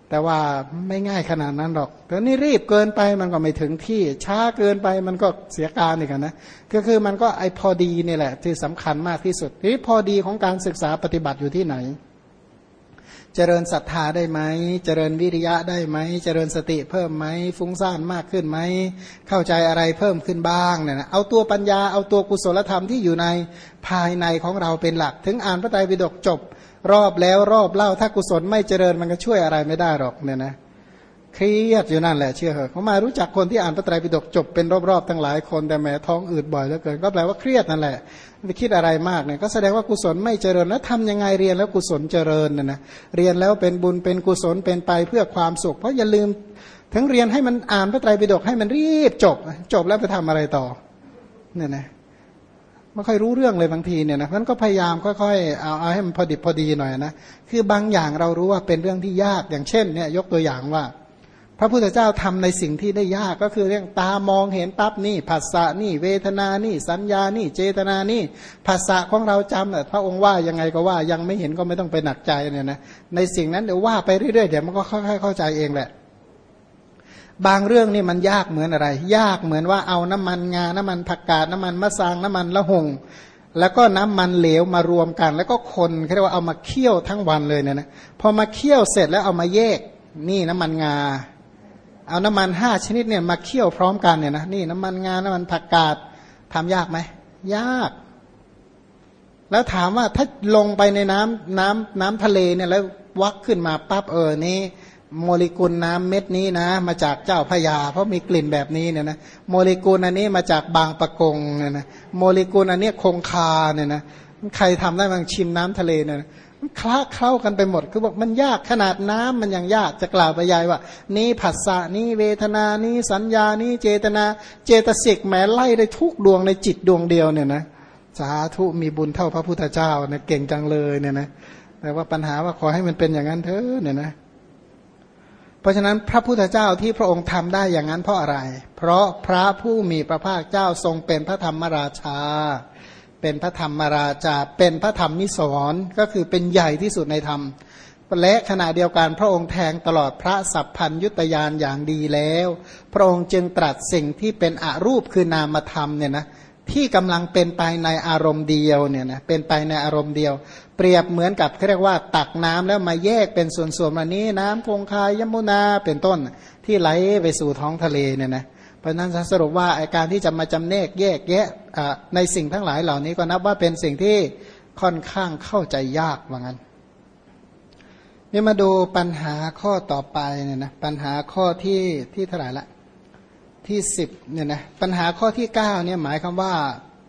แต่ว่าไม่ง่ายขนาดนั้นหรอกแต่นี่รีบเกินไปมันก็ไม่ถึงที่ช้าเกินไปมันก็เสียการอีกนะก็คือมันก็ไอพอดีนี่แหละที่สำคัญมากที่สุดทีนี้พอดีของการศึกษาปฏิบัติอยู่ที่ไหนเจริญศรัทธาได้ไหมเจริญวิริยะได้ไหมเจริญสติเพิ่มไหมฟุ้งซ่านมากขึ้นไหมเข้าใจอะไรเพิ่มขึ้นบ้างเนี่ยนะเอาตัวปัญญาเอาตัวกุศลธรรมที่อยู่ในภายในของเราเป็นหลักถึงอ่านพระไตรปิฎกจบรอบแล้วรอบเล่าถ้ากุศลไม่เจริญมันก็ช่วยอะไรไม่ได้หรอกเนี่ยนะเครียดอยู่นั่นแหละเชื่อเหอะเขามารู้จักคนที่อ่านพระไตรปิฎกจบเป็นรอบๆทั้งหลายคนแต่แหมท้องอืดบ่อยเหลือเกินก็แปลว่าเครียดนั่นแหละไม่คิดอะไรมากเนี่ยก็แสดงว่ากุศลไม่เจริญแล้วทำยังไงเรียนแล้วกุศลเจริญนะเรียนแล้วเป็นบุญเป็นกุศลเป็นไปเพื่อความสุขเพราะอย่าลืมทั้งเรียนให้มันอ่านพระไตรปิฎกให้มันรีบจบแล้วไปทำอะไรต่อเนี่ยนะไม่ค่อยรู้เรื่องเลยบางทีเนี่ยนะเพราะนั้นก็พยายามค่อยๆเอาให้มันพอดิบพอดีหน่อยนะคือบางอย่างเรารู้ว่าเป็นเรื่องที่ยากอย่างเช่นเนี่ยยกตัวอย่างว่าพระพุทธเจ้าทำในสิ่งที่ได้ยากก็คือเรื่องตามองเห็นปั๊บนี่ผัสสะนี่เวทนานี่สัญญานี่เจตนานี่ผัสสะของเราจำพระองค์ว่ายังไงก็ว่ายังไม่เห็นก็ไม่ต้องไปหนักใจเนี่ยนะในสิ่งนั้นเดี๋ยวว่าไปเรื่อยๆเดี๋ยวมันก็ค่อยๆเข้าใจเองแหละบางเรื่องนี่มันยากเหมือนอะไรยากเหมือนว่าเอาน้ำมันงาน้ำมันผักกาดน้ำมันมะสางน้ำมันละหงแล้วก็น้ำมันเหลวมารวมกันแล้วก็คนเรียกว่าเอามาเคี่ยวทั้งวันเลยเนี่ยนะพอมาเคี่ยวเสร็จแล้วเอามาแยกนี่น้ำมันงาเอาน้ำมัน5ชนิดเนี่ยมาเคี่ยวพร้อมกันเนี่ยนะนี่น้ำมันงาน้ำมันผักกาดทำยากไหมยากแล้วถามว่าถ้าลงไปในน้ำทะเลเนี่ยแล้ววักขึ้นมาปั๊บนี่โมเลกุลน้ำเม็ดนี้นะมาจากเจ้าพระยาเพราะมีกลิ่นแบบนี้เนี่ยนะโมเลกุลอันนี้มาจากบางปะกงเนี่ยนะโมเลกุลอันนี้คงคาเนี่ยนะใครทำได้บ้างชิมน้ำทะเลเนี่ยมันคล้าเข้ากันไปหมดคือบอกมันยากขนาดน้ำมันยังยากจะกล่าวไปยายว่านี่ผัสสะนี่เวทนานี่สัญญานี่เจตนาเจตสิกแม้ไล่ได้ทุกดวงในจิตดวงเดียวเนี่ยนะสาธุมีบุญเท่าพระพุทธเจ้าเนี่ยเก่งจังเลยเนี่ยนะแต่ว่าปัญหาว่าขอให้มันเป็นอย่างนั้นเถอะเนี่ยนะเพราะฉะนั้นพระพุทธเจ้าที่พระองค์ทำได้อย่างนั้นเพราะอะไรเพราะพระผู้มีพระภาคเจ้าทรงเป็นพระธรรมราชาเป็นพระธรรมราชาเป็นพระธรรมนิสรณ์ก็คือเป็นใหญ่ที่สุดในธรรมและขณะเดียวกันพระองค์แทงตลอดพระสัพพัญญุตญาณอย่างดีแล้วพระองค์จึงตรัสสิ่งที่เป็นอรูปคือนามธรรมเนี่ยนะที่กำลังเป็นไปในอารมณ์เดียวเนี่ยนะเป็นไปในอารมณ์เดียวเปรียบเหมือนกับเขาเรียกว่าตักน้ำแล้วมาแยกเป็นส่วนๆวันนี้น้ำคงคายยมุนาเป็นต้นที่ไหลไปสู่ท้องทะเลเนี่ยนะเพราะนั้นสรุปว่าการที่จะมาจำแนกแยกแยะในสิ่งทั้งหลายเหล่านี้ก็นับว่าเป็นสิ่งที่ค่อนข้างเข้าใจยากว่างั้นนี่มาดูปัญหาข้อต่อไปเนี่ยนะปัญหาข้อที่เท่าไหร่ละที่10เนี่ยนะปัญหาข้อที่9เนี่ยหมายความว่า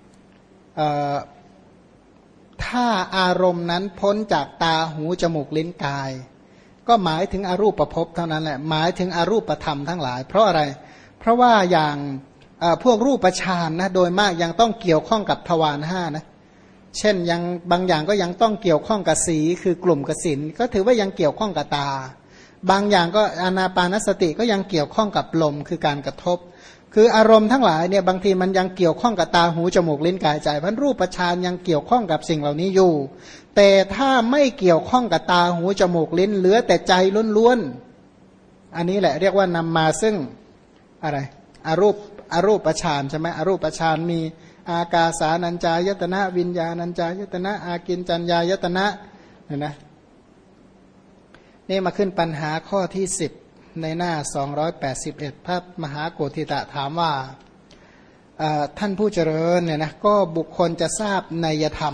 ถ้าอารมณ์นั้นพ้นจากตาหูจมูกลิ้นกายก็หมายถึงอรูปภพเท่านั้นแหละหมายถึงอรูปธรรมทั้งหลายเพราะอะไรเพราะว่าอย่างพวกรูปฌานนะโดยมากยังต้องเกี่ยวข้องกับทวารห้านะเช่นยังบางอย่างก็ยังต้องเกี่ยวข้องกับสีคือกลุ่มกสิณก็ถือว่ายังเกี่ยวข้องกับตาบางอย่างก็อานาปานสติก็ยังเกี่ยวข้องกับลมคือการกระทบคืออารมณ์ทั้งหลายเนี่ยบางทีมันยังเกี่ยวข้องกับตาหูจมูกลิ้นกายใจเพราะรูปฌานยังเกี่ยวข้องกับสิ่งเหล่านี้อยู่แต่ถ้าไม่เกี่ยวข้องกับตาหูจมูกลิ้นเหลือแต่ใจล้วนๆอันนี้แหละเรียกว่านำมาซึ่งอะไรอรูปฌานใช่ไหมอรูปฌานมีอากาสานัญจายตนะวิญญาณัญจายตนะอากินจัญญายตนะเนี่ยนะนี่มาขึ้นปัญหาข้อที่10ในหน้า281พระมหาโกฏฐิตะถามว่าท่านผู้เจริญเนี่ยนะก็บุคคลจะทราบนัยธรรม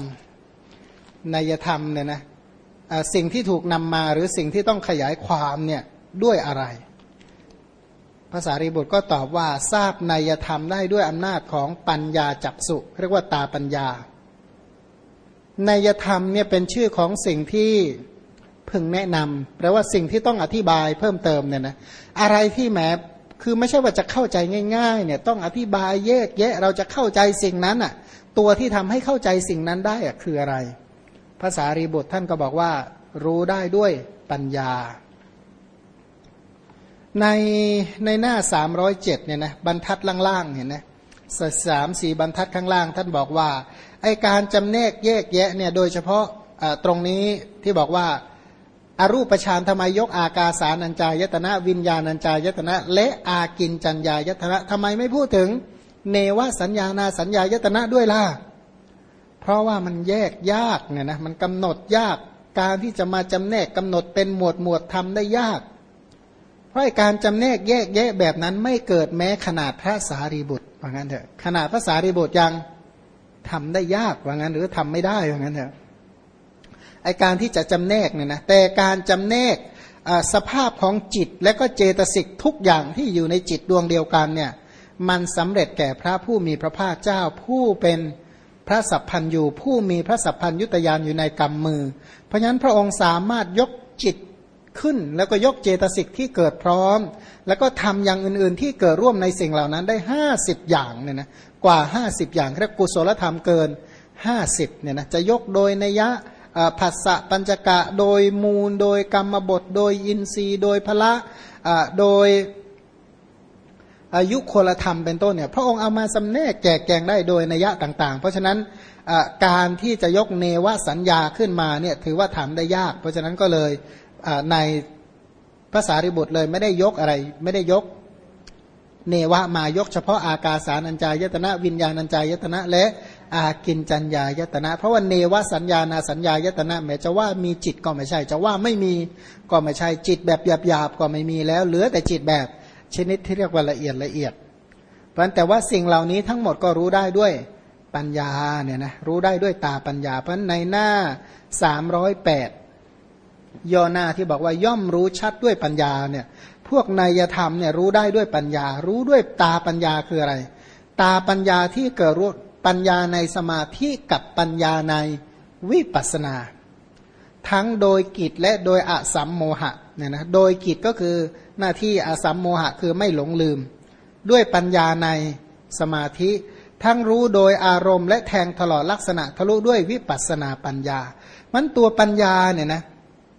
เนี่ยนะสิ่งที่ถูกนำมาหรือสิ่งที่ต้องขยายความเนี่ยด้วยอะไรภาษารีบุตรก็ตอบว่าทราบนัยธรรมได้ด้วยอำนาจของปัญญาจักษุเรียกว่าตาปัญญานัยธรรมเนี่ยเป็นชื่อของสิ่งที่พึงแนะนำแปลว่าสิ่งที่ต้องอธิบายเพิ่มเติมเนี่ยนะอะไรที่แหมคือไม่ใช่ว่าจะเข้าใจง่ายๆเนี่ยต้องอธิบายแยกแยะเราจะเข้าใจสิ่งนั้นอ่ะตัวที่ทำให้เข้าใจสิ่งนั้นได้อ่ะคืออะไรภาษารีบุตรท่านก็บอกว่ารู้ได้ด้วยปัญญาในหน้า307เนี่ยนะบรรทัดล่างๆเห็นไหม3-4บรรทัดข้างล่างท่านบอกว่าไอการจำแนกแยกแยะเนี่ยโดยเฉพาะตรงนี้ที่บอกว่าอรูปฌานทำไมยกอากาสานัญจายตนะวิญญาณัญจายตนะและอากินจัญญายตนะทำไมไม่พูดถึงเนวสัญญานาสัญญายตนะด้วยล่ะเพราะว่ามันแยกยากเนี่ยนะมันกำหนดยากการที่จะมาจำแนกกำหนดเป็นหมวดทำได้ยากเพราะการจำแนกแยกแยะแบบนั้นไม่เกิดแม้ขนาดพระสารีบุตรว่างั้นเถอะขนาดพระสารีบุตรยังทำได้ยากว่างั้นหรือทำไม่ได้ว่างั้นเถอะไอการที่จะจำแนกเนี่ยนะแต่การจำแนกสภาพของจิตและก็เจตสิกทุกอย่างที่อยู่ในจิตดวงเดียวกันเนี่ยมันสำเร็จแก่พระผู้มีพระภาคเจ้าผู้เป็นพระสัพพัญญูผู้มีพระสัพพัญญุตญาณอยู่ในกำมือเพราะฉะนั้นพระองค์สามารถยกจิตขึ้นแล้วก็ยกเจตสิกที่เกิดพร้อมแล้วก็ทำอย่างอื่นๆที่เกิดร่วมในสิ่งเหล่านั้นได้50อย่างเนี่ยนะกว่า50อย่างเรียกกุศลธรรมเกิน50เนี่ยนะจะยกโดยนัยยะผัสสะปัญจกะโดยมูลโดยกรรมบทโดยอินทรีย์โดยพละโดยอายุโคลธรรมเป็นต้นเนี่ยพระองค์เอามาสำแนกแจกแจงได้โดยนัยยะต่างๆเพราะฉะนั้นการที่จะยกเนวสัญญาขึ้นมาเนี่ยถือว่าทำได้ยากเพราะฉะนั้นก็เลยในภาษาริบุตรเลยไม่ได้ยกอะไรไม่ได้ยกเนวะมายกเฉพาะอากาสานัญจายตนะวิญญาณัญจายตนะและอากินจัญญายตนะเพราะว่าเนวสัญญานาสัญญายตนะแม้จะว่ามีจิตก็ไม่ใช่จะว่าไม่มีก็ไม่ใช่จิตแบบหยาบๆก็ไม่มีแล้วเหลือแต่จิตแบบชนิดที่เรียกว่าละเอียดเพราะแต่ว่าสิ่งเหล่านี้ทั้งหมดก็รู้ได้ด้วยปัญญาเนี่ยนะรู้ได้ด้วยตาปัญญาเพราะในหน้า308ย่อหน้าที่บอกว่าย่อมรู้ชัดด้วยปัญญาเนี่ยพวกไนยธรรมเนี่ยรู้ได้ด้วยปัญญารู้ด้วยตาปัญญาคืออะไรตาปัญญาที่เกิดรู้ปัญญาในสมาธิกับปัญญาในวิปัสสนาทั้งโดยกิจและโดยอสัมโมหะเนี่ยนะโดยกิจก็คือหน้าที่อสัมโมหะคือไม่หลงลืมด้วยปัญญาในสมาธิทั้งรู้โดยอารมณ์และแทงตลอดลักษณะทะลุด้วยวิปัสสนาปัญญามันตัวปัญญาเนี่ยนะ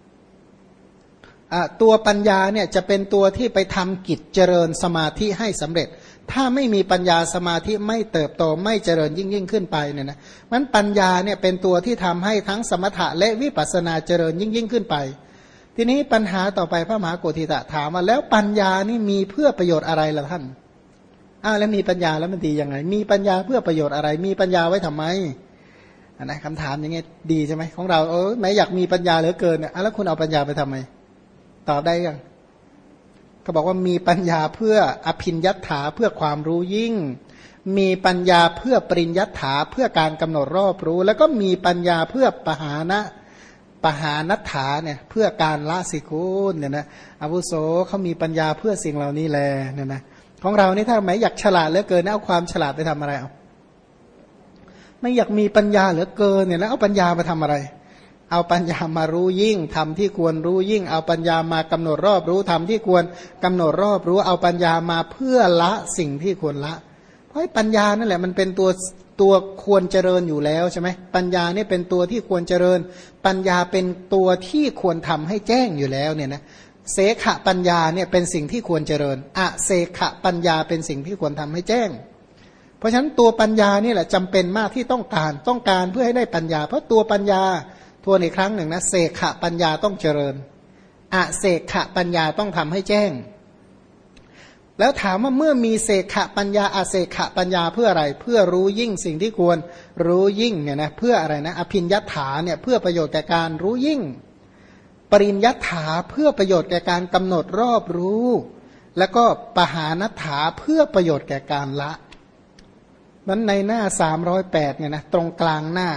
ตัวปัญญาเนี่ยจะเป็นตัวที่ไปทำกิจเจริญสมาธิให้สำเร็จถ้าไม่มีปัญญาสมาธิไม่เติบโตไม่เจริญยิ่งขึ้นไปเนี่ยนะมันปัญญาเนี่ยเป็นตัวที่ทำให้ทั้งสมถะและวิปัสสนาเจริญยิ่งขึ้นไปทีนี้ปัญหาต่อไปพระมหาโกธิตะถามว่าแล้วปัญญานี่มีเพื่อประโยชน์อะไรล่ะท่านแล้วมีปัญญาแล้วมันดียังไงมีปัญญาเพื่อประโยชน์อะไรมีปัญญาไว้ทำไมนะคำถามอย่างเงี้ยดีใช่ไหมของเราแม้อยากมีปัญญาเหลือเกินเนี่ยแล้วคุณเอาปัญญาไปทำไมตอบได้ยังเขาบอกว่ามีปัญญาเพื่ออภิญญัตถาเพื่อความรู้ยิ่งมีปัญญาเพื่อปริญญัตถาเพื่อการกำหนดรอบรู้แล้วก็มีปัญญาเพื่อปหานัตถาเนี่ยเพื่อการละสิกุลเนี่ยนะอาวุโสเขามีปัญญาเพื่อสิ่งเหล่านี้แลเนี่ยนะของเรานี่ถ้าไม่อยากฉลาดเหลือเกินเอาความฉลาดไปทำอะไรไม่อยากมีปัญญาเหลือเกินเนี่ยแล้วเอาปัญญามาทำอะไรเอาปัญญามารู้ยิ่งทำที่ควรรู้ยิ่งเอาปัญญามากำหนดรอบรู้ทำที่ควรกำหนดรอบรู้เอาปัญญามาเพื่อละสิ่งที่ควรละเพราะปัญญานั่นแหละมันเป็นตัวควรเจริญอยู่แล้วใช่ไหมปัญญานี่เป็นตัวที่ควรเจริญปัญญาเป็นตัวที่ควรทำให้แจ้งอยู่แล้วเนี่ยนะเสขะปัญญาเนี่ยเป็นสิ่งที่ควรเจริญอเสขะปัญญาเป็นสิ่งที่ควรทำให้แจ้งเพราะฉะนั้นตัวปัญญานี่แหละจำเป็นมากที่ต้องการเพื่อให้ได้ปัญญาเพราะตัวปัญญาทวนอีกครั้งหนึ่งนะเสขะปัญญาต้องเจริญอเสขะปัญญาต้องทำให้แจ้งแล้วถามว่าเมื่อมีเสขะปัญญาอเสขะปัญญาเพื่ออะไรเพื่อรู้ยิ่งสิ่งที่ควรรู้ยิ่งเนี่ยนะเพื่ออะไรนะอภิญญัตถาเนี่ยเพื่อประโยชน์แก่การรู้ยิ่งปริญญัตถาเพื่อประโยชน์แก่การกำหนดรอบรู้แล้วก็ปหานัตถาเพื่อประโยชน์แก่การละนั้นในหน้า308เนี่ยนะตรงกลางหน้า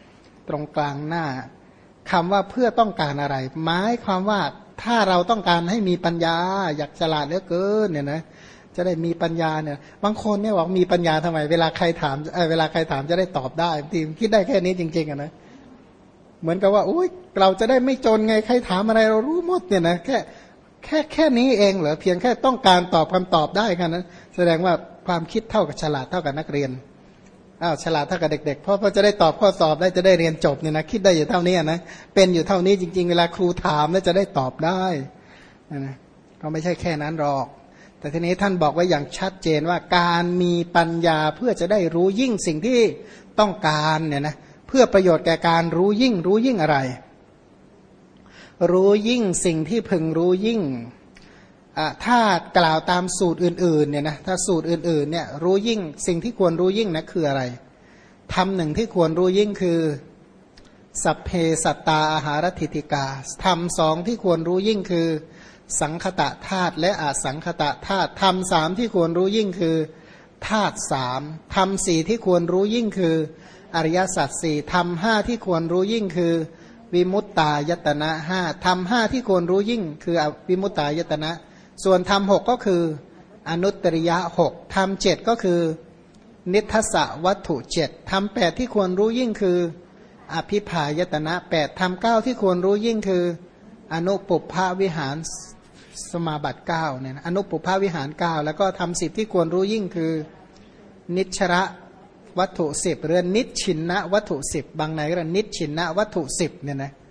คำว่าเพื่อต้องการอะไรหมายความว่าถ้าเราต้องการให้มีปัญญาอยากฉลาดเหลือเกินเนี่ยนะจะได้มีปัญญาเนี่ยบางคนเนี่ยบอกมีปัญญาทำไมเวลาใครถามจะได้ตอบได้ทีมคิดได้แค่นี้จริงๆนะเหมือนกับว่าอุ้ยเราจะได้ไม่จนไงใครถามอะไรเรารู้หมดเนี่ยนะแค่นี้เองเหรอเพียงแค่ต้องการตอบคำตอบได้แค่นั้นแสดงว่าความคิดเท่ากับฉลาดเท่ากับนักเรียนฉลาดเท่ากับเด็กๆเพราะจะได้ตอบข้อสอบได้จะได้เรียนจบเนี่ยนะคิดได้อยู่เท่านี้นะเป็นอยู่เท่านี้จริงๆเวลาครูถามแล้วจะได้ตอบได้นะก็ไม่ใช่แค่นั้นหรอกแต่ทีนี้ท่านบอกไว้อย่างชัดเจนว่าการมีปัญญาเพื่อจะได้รู้ยิ่งสิ่งที่ต้องการเนี่ยนะเพื่อประโยชน์แก่การรู้ยิ่งอะไรรู้ยิ่งสิ่งที่พึงรู้ยิ่งถ้ากล่าวตามสูตรอื่นๆเนี่ยนะถ้าสูตรอื่นๆเนี่ยรู้ยิ่งสิ่งที่ควรรู้ยิ่งนะคืออะไรธรรมหนึ่งที่ควรรู้ยิ่งคือสัพเพสัตตาอาหารถิติกาธรรมสองที่ควรรู้ยิ่งคือสังคตะธาตุและอสังคตะธาตุธรรมสามที่ควรรู้ยิ่งคือธาตุสามธรรมสี่ที่ควรรู้ยิ่งคืออริยสัจสี่ธรรมห้าที่ควรรู้ยิ่งคือวิมุตตายตนะห้าธรรมห้าที่ควรรู้ยิ่งคือวิมุตตายตนะส่วนธรรมหกก็คืออนุตตริยะหกธรรมเจ็ดก็คือนิทธสวัตถุเจ็ดธรรมแปดที่ควรรู้ยิ่งคืออภิพายตนะแปดธรรมเก้าที่ควรรู้ยิ่งคืออนุปุพพวิหารสมาบัติเก้าเนี่ยอนุปุพพวิหารเก้าแล้วก็ธรรมสิบที่ควรรู้ยิ่งคือนิชระวัตถุสิบหรือนิชชินนะวัตถุสิบบางไหนก็นิชชินนะวัตถุสิบเนี่ยนะ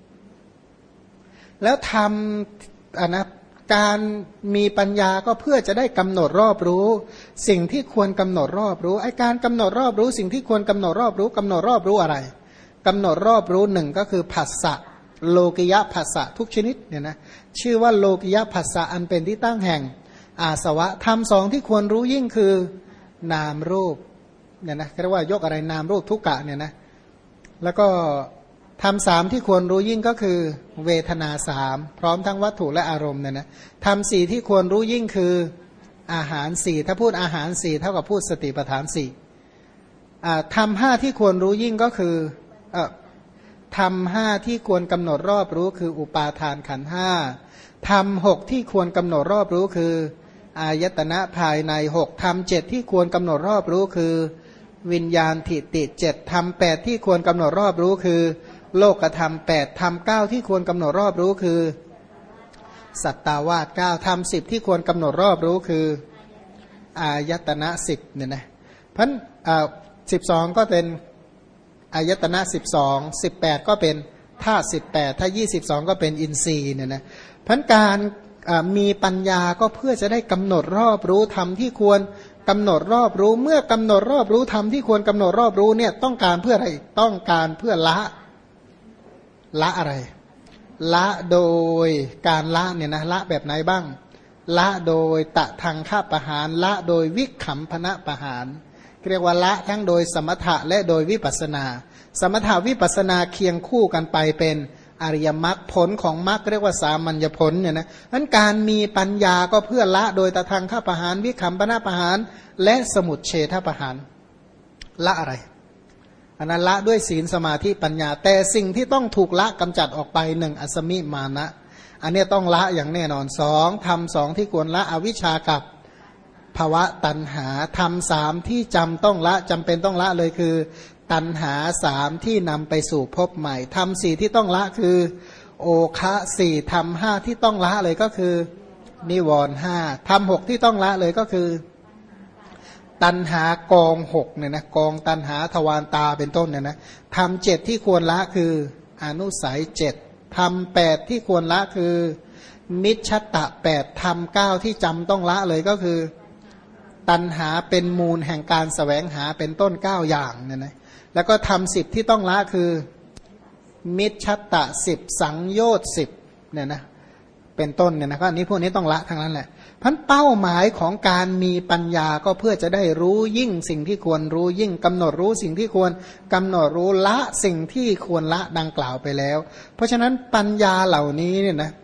แล้วทำนะการมีปัญญาก็เพื่อจะได้กำหนดรอบรู้สิ่งที่ควรกำหนดรอบรู้ไอการกำหนดรอบรู้สิ่งที่ควรกำหนดรอบรู้กำหนดรอบรู้อะไรกำหนดรอบรู้หนึ่งก็คือผัสสะโลกิยะผัสสะทุกชนิดเนี่ยนะชื่อว่าโลกิยะผัสสะอันเป็นที่ตั้งแห่งอาสวะธรรมสองที่ควรรู้ยิ่งคือนามรูปเนี่ยนะเรียกว่ายกอะไรนามรูปทุกกะเนี่ยนะแล้วก็ธรรมสามที่ควรรู้ยิ่งก็คือเวทนาสามพร้อมทั้งวัตถุและอารมณ์เนี่ยนะธรรมสี่ที่ควรรู้ยิ่งคืออาหารสี่ถ้าพูดอาหารสี่เท่ากับพูดสติปัฏฐานสี่ธรรมห้าที่ควรรู้ยิ่งก็คือธรรมห้าที่ควรกำหนดรอบรู้คืออุปาทานขันธ์ห้าธรรมหกที่ควรกำหนดรอบรู้คืออายตนะภายในหกธรรมเจ็ดที่ควรกำหนดรอบรู้คือวิญญาณทิฏฐิเจ็ดธรรมแปดที่ควรกำหนดรอบรู้คือโลกธรรมแปดธรรมเก้าที่ควรกำหนดรอบรู้คือสัตตาวาสเก้าธรรมสิบที่ควรกำหนดรอบรู้คืออายตนะสิบเนี่ยนะเพราะ12ก็เป็นอายตนะ12 18ก็เป็นธาตุ18ถ้า22ก็เป็นอินทรีย์เนี่ยนะเพราะการมีปัญญาก็เพื่อจะได้กำหนดรอบรู้ธรรมที่ควรกำหนดรอบรู้เมื่อกำหนดรอบรู้ธรรมที่ควรกำหนดรอบรู้เนี่ยต้องการเพื่ออะไรต้องการเพื่อละอะไรละโดยการละเนี่ยนะละแบบไหนบ้างละโดยตะทางฆ่าประหารละโดยวิขำพนะประหารเรียกว่าละทั้งโดยสมถะและโดยวิปัสนาสมถะวิปัสนาเคียงคู่กันไปเป็นอริยมรรคผลของมรรคเรียกว่าสามัญญผลเนี่ยนะนั้นการมีปัญญาก็เพื่อละโดยตะทางฆ่าประหารวิขำพนะประหารและสมุจเฉทประหารละอะไรอันนั้นละด้วยศีลสมาธิปัญญาแต่สิ่งที่ต้องถูกละกำจัดออกไปหนึ่งอสมิมานะอันนี้ต้องละอย่างแน่นอนสองทำสองที่ควรละอวิชชากับภวะตัณหาทำสามที่จำต้องละจำเป็นต้องละเลยคือตัณหาสามที่นำไปสู่ภพใหม่ทำสี่ที่ต้องละคือโอคะสี่ทำห้าที่ต้องละเลยก็คือนิวรณ์ห้าทำหกที่ต้องละเลยก็คือตัณหากองหกเนี่ยนะกองตัณหาทวารตาเป็นต้นเนี่ยนะทำเจ็ดที่ควรละคืออนุสัยเจ็ดทำแปดที่ควรละคือนิชชัตตะแปดทำเก้าที่จำต้องละเลยก็คือตัณหาเป็นมูลแห่งการแสวงหาเป็นต้นเก้าอย่างเนี่ยนะแล้วก็ทำ10ที่ต้องละคือมิจฉัตตะ10สังโยชน์10เนี่ยนะเป็นต้นเนี่ยนะก็นี้พวกนี้ต้องละทั้งนั้นแหละพันเป้าหมายของการมีปัญญาก็เพื่อจะได้รู้ยิ่งสิ่งที่ควรรู้ยิ่งกำหนดรู้สิ่งที่ควรกำหนดรู้ละสิ่งที่ควรละดังกล่าวไปแล้วเพราะฉะนั้นปัญญาเหล่านี้เนี่ยนะ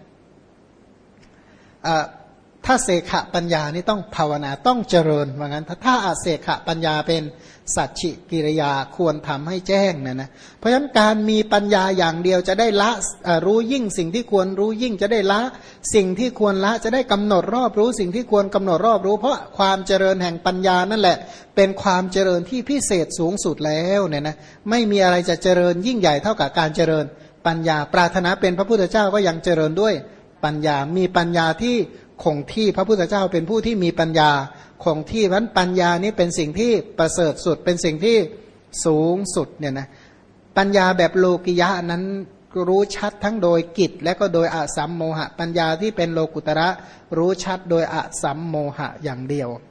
ถ้าเสขะปัญญานี่ต้องภาวนาต้องเจริญว่างั้นถ้าอาเสขะปัญญาเป็นสัจฉิกิริยาควรทำให้แจ้งนะเพราะฉะนั้นการมีปัญญาอย่างเดียวจะได้ละรู้ยิ่งสิ่งที่ควรรู้ยิ่งจะได้ละสิ่งที่ควรละจะได้กำหนดรอบรู้สิ่งที่ควรกำหนดรอบรู้เพราะความเจริญแห่งปัญญานั่นแหละเป็นความเจริญที่พิเศษสูงสุดแล้วเนี่ยนะไม่มีอะไรจะเจริญยิ่งใหญ่เท่ากับการเจริญปัญญาปรารถนาเป็นพระพุทธเจ้าก็ยังเจริญด้วยปัญญามีปัญญาที่คงที่พระพุทธเจ้าเป็นผู้ที่มีปัญญาคงที่เพราะปัญญานี้เป็นสิ่งที่ประเสริฐสุดเป็นสิ่งที่สูงสุดเนี่ยนะปัญญาแบบโลกิยะนั้นรู้ชัดทั้งโดยกิจและก็โดยอสัมโมหะปัญญาที่เป็นโลกุตระรู้ชัดโดยอสัมโมหะอย่างเดียว